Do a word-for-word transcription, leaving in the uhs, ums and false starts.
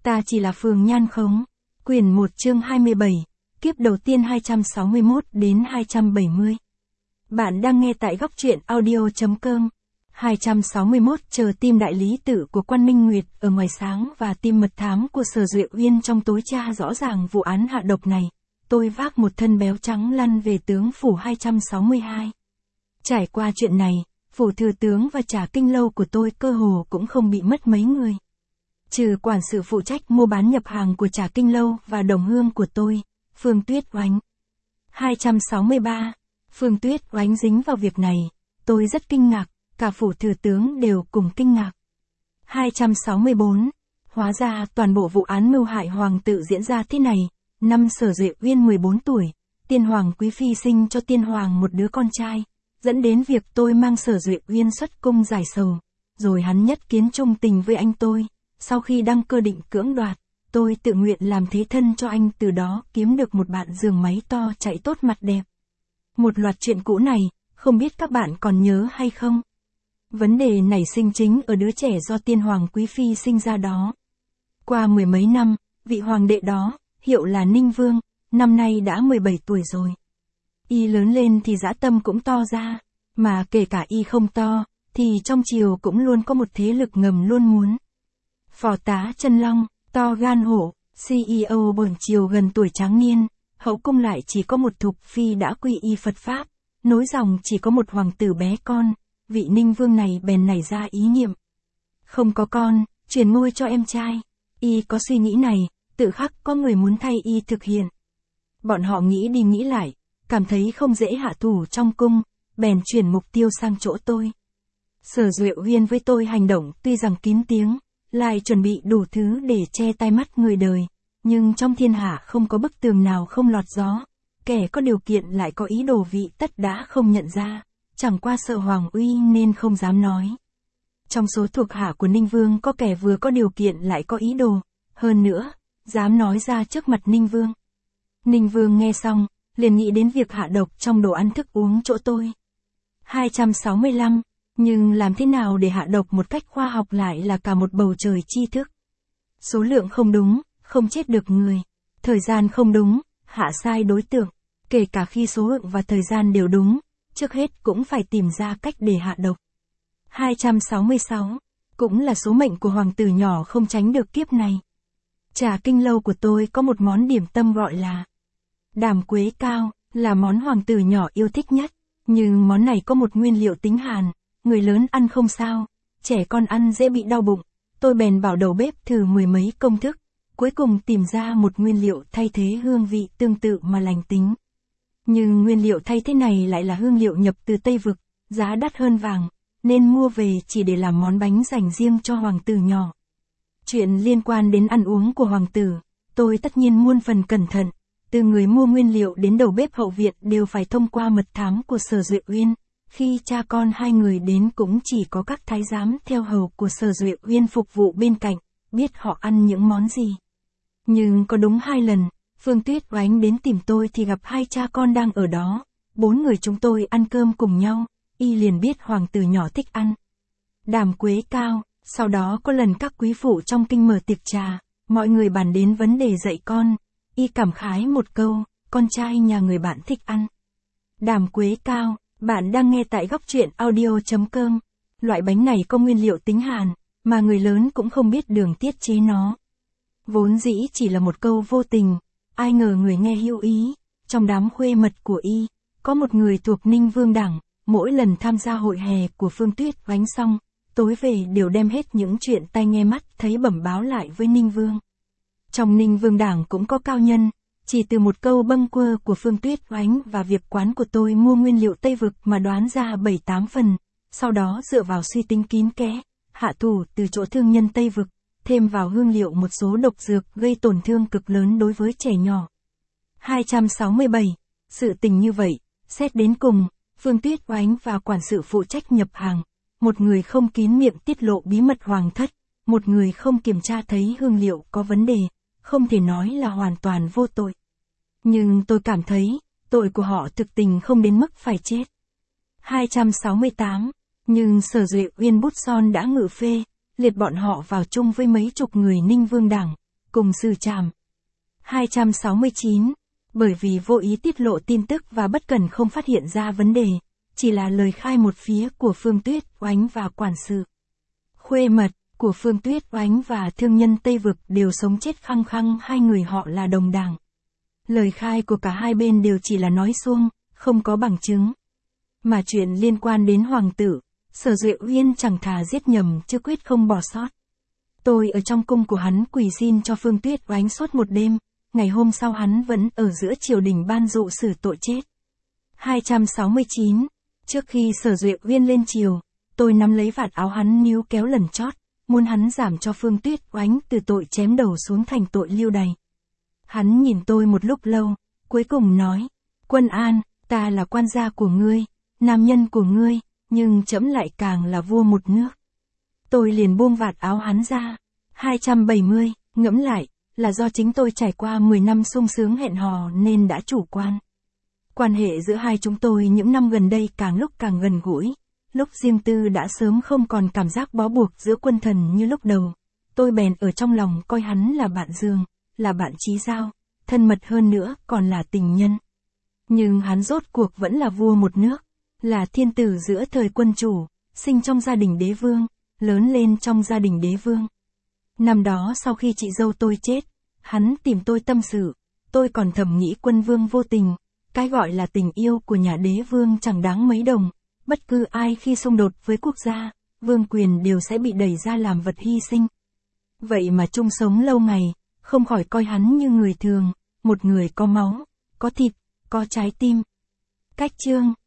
Ta chỉ là phường nhan khống. Quyển một chương hai mươi bảy, kiếp đầu tiên hai trăm sáu mươi mốt đến hai trăm bảy mươi. Bạn đang nghe tại góc truyện audio.com. hai trăm sáu mươi mốt chờ tim đại lý tử của Quan Minh Nguyệt ở ngoài sáng và tim mật thám của Sở Duệ Uyên trong tối tra rõ ràng vụ án hạ độc này. Tôi vác một thân béo trắng lăn về tướng phủ hai trăm sáu mươi hai. Trải qua chuyện này, phủ thừa tướng và Trà Kinh Lâu của tôi cơ hồ cũng không bị mất mấy người. Trừ quản sự phụ trách mua bán nhập hàng của Trà Kinh Lâu và đồng hương của tôi, Phương Tuyết Oánh. hai trăm sáu mươi ba. Phương Tuyết Oánh dính vào việc này, tôi rất kinh ngạc, cả phủ thừa tướng đều cùng kinh ngạc. hai trăm sáu mươi bốn. Hóa ra toàn bộ vụ án mưu hại hoàng tử diễn ra thế này. Năm Sở Duệ Uyên mười bốn tuổi, tiên hoàng quý phi sinh cho tiên hoàng một đứa con trai, dẫn đến việc tôi mang Sở Duệ Uyên xuất cung giải sầu, rồi hắn nhất kiến trung tình với anh tôi. Sau khi đăng cơ định cưỡng đoạt, tôi tự nguyện làm thế thân cho anh, từ đó kiếm được một bạn giường máy to chạy tốt mặt đẹp. Một loạt chuyện cũ này, không biết các bạn còn nhớ hay không? Vấn đề nảy sinh chính ở đứa trẻ do tiên hoàng quý phi sinh ra đó. Qua mười mấy năm, vị hoàng đệ đó, hiệu là Ninh Vương, năm nay đã mười bảy tuổi rồi. Y lớn lên thì dã tâm cũng to ra, mà kể cả y không to, thì trong triều cũng luôn có một thế lực ngầm luôn muốn. Phò tá Chân Long, to gan hổ, xê e ô bổn triều gần tuổi tráng niên, hậu cung lại chỉ có một thục phi đã quy y Phật Pháp, nối dòng chỉ có một hoàng tử bé con, vị Ninh Vương này bèn nảy ra ý niệm. Không có con, truyền ngôi cho em trai. Y có suy nghĩ này, tự khắc có người muốn thay y thực hiện. Bọn họ nghĩ đi nghĩ lại, cảm thấy không dễ hạ thủ trong cung, bèn chuyển mục tiêu sang chỗ tôi. Sở Duệ Uyên với tôi hành động tuy rằng kín tiếng, lại chuẩn bị đủ thứ để che tai mắt người đời, nhưng trong thiên hạ không có bức tường nào không lọt gió, kẻ có điều kiện lại có ý đồ vị tất đã không nhận ra, chẳng qua sợ hoàng uy nên không dám nói. Trong số thuộc hạ của Ninh Vương có kẻ vừa có điều kiện lại có ý đồ, hơn nữa, dám nói ra trước mặt Ninh Vương. Ninh Vương nghe xong, liền nghĩ đến việc hạ độc trong đồ ăn thức uống chỗ tôi. hai trăm sáu mươi lăm. Nhưng làm thế nào để hạ độc một cách khoa học lại là cả một bầu trời tri thức. Số lượng không đúng, không chết được người. Thời gian không đúng, hạ sai đối tượng. Kể cả khi số lượng và thời gian đều đúng, trước hết cũng phải tìm ra cách để hạ độc. hai trăm sáu mươi sáu. Cũng là số mệnh của hoàng tử nhỏ không tránh được kiếp này. Trà Kinh Lâu của tôi có một món điểm tâm gọi là đàm quế cao, là món hoàng tử nhỏ yêu thích nhất. Nhưng món này có một nguyên liệu tính hàn. Người lớn ăn không sao, trẻ con ăn dễ bị đau bụng. Tôi bèn bảo đầu bếp thử mười mấy công thức, cuối cùng tìm ra một nguyên liệu thay thế hương vị tương tự mà lành tính. Nhưng nguyên liệu thay thế này lại là hương liệu nhập từ Tây Vực, giá đắt hơn vàng, nên mua về chỉ để làm món bánh dành riêng cho hoàng tử nhỏ. Chuyện liên quan đến ăn uống của hoàng tử, tôi tất nhiên muôn phần cẩn thận, từ người mua nguyên liệu đến đầu bếp hậu viện đều phải thông qua mật thám của Sở Duệ Uyên. Khi cha con hai người đến cũng chỉ có các thái giám theo hầu của Sở Duệ Uyên phục vụ bên cạnh, biết họ ăn những món gì. Nhưng có đúng hai lần, Phương Tuyết Oánh đến tìm tôi thì gặp hai cha con đang ở đó, bốn người chúng tôi ăn cơm cùng nhau, y liền biết hoàng tử nhỏ thích ăn đàm quế cao. Sau đó có lần các quý phụ trong kinh mở tiệc trà, mọi người bàn đến vấn đề dạy con, y cảm khái một câu, con trai nhà người bạn thích ăn đàm quế cao. Bạn đang nghe tại góc truyện audio.com. Loại bánh này có nguyên liệu tính hàn, mà người lớn cũng không biết đường tiết chế nó. Vốn dĩ chỉ là một câu vô tình, ai ngờ người nghe hữu ý. Trong đám khuê mật của y, có một người thuộc Ninh Vương đảng, mỗi lần tham gia hội hè của Phương Tuyết Oánh xong, tối về đều đem hết những chuyện tai nghe mắt thấy bẩm báo lại với Ninh Vương. Trong Ninh Vương đảng cũng có cao nhân. Chỉ từ một câu bâng quơ của Phương Tuyết Oánh và việc quán của tôi mua nguyên liệu Tây Vực mà đoán ra bảy tám phần, sau đó dựa vào suy tính kín kẽ, hạ thủ từ chỗ thương nhân Tây Vực, thêm vào hương liệu một số độc dược gây tổn thương cực lớn đối với trẻ nhỏ. hai trăm sáu mươi bảy. Sự tình như vậy, xét đến cùng, Phương Tuyết Oánh và quản sự phụ trách nhập hàng, một người không kín miệng tiết lộ bí mật hoàng thất, một người không kiểm tra thấy hương liệu có vấn đề. Không thể nói là hoàn toàn vô tội. Nhưng tôi cảm thấy, tội của họ thực tình không đến mức phải chết. hai trăm sáu mươi tám. Nhưng Sở Duệ Uyên bút son đã ngự phê, liệt bọn họ vào chung với mấy chục người Ninh Vương đảng, cùng xử trảm. hai trăm sáu mươi chín. Bởi vì vô ý tiết lộ tin tức và bất cẩn không phát hiện ra vấn đề, chỉ là lời khai một phía của Phương Tuyết Oánh và quản sự. Khuê mật của Phương Tuyết Oánh và thương nhân Tây Vực đều sống chết khăng khăng hai người họ là đồng đảng. Lời khai của cả hai bên đều chỉ là nói suông, không có bằng chứng. Mà chuyện liên quan đến hoàng tử, Sở Duệ Uyên chẳng thà giết nhầm chứ quyết không bỏ sót. Tôi ở trong cung của hắn quỳ xin cho Phương Tuyết Oánh suốt một đêm, ngày hôm sau hắn vẫn ở giữa triều đình ban dụ xử tội chết. hai trăm sáu mươi chín. Trước khi Sở Duệ Uyên lên triều, tôi nắm lấy vạt áo hắn níu kéo lần chót, muốn hắn giảm cho Phương Tuyết Oánh từ tội chém đầu xuống thành tội lưu đày. Hắn nhìn tôi một lúc lâu, cuối cùng nói, Quân An, ta là quan gia của ngươi, nam nhân của ngươi, nhưng trẫm lại càng là vua một nước. Tôi liền buông vạt áo hắn ra. hai trăm bảy mươi, ngẫm lại, là do chính tôi trải qua mười năm sung sướng hẹn hò nên đã chủ quan. Quan hệ giữa hai chúng tôi những năm gần đây càng lúc càng gần gũi, lúc riêng tư đã sớm không còn cảm giác bó buộc giữa quân thần như lúc đầu. Tôi bèn ở trong lòng coi hắn là bạn giường, là bạn chí giao, thân mật hơn nữa còn là tình nhân. Nhưng hắn rốt cuộc vẫn là vua một nước, là thiên tử giữa thời quân chủ, sinh trong gia đình đế vương, lớn lên trong gia đình đế vương. Năm đó sau khi chị dâu tôi chết, hắn tìm tôi tâm sự, tôi còn thầm nghĩ quân vương vô tình, cái gọi là tình yêu của nhà đế vương chẳng đáng mấy đồng, bất cứ ai khi xung đột với quốc gia, vương quyền đều sẽ bị đẩy ra làm vật hy sinh. Vậy mà chung sống lâu ngày, không khỏi coi hắn như người thường, một người có máu, có thịt, có trái tim. Cách chương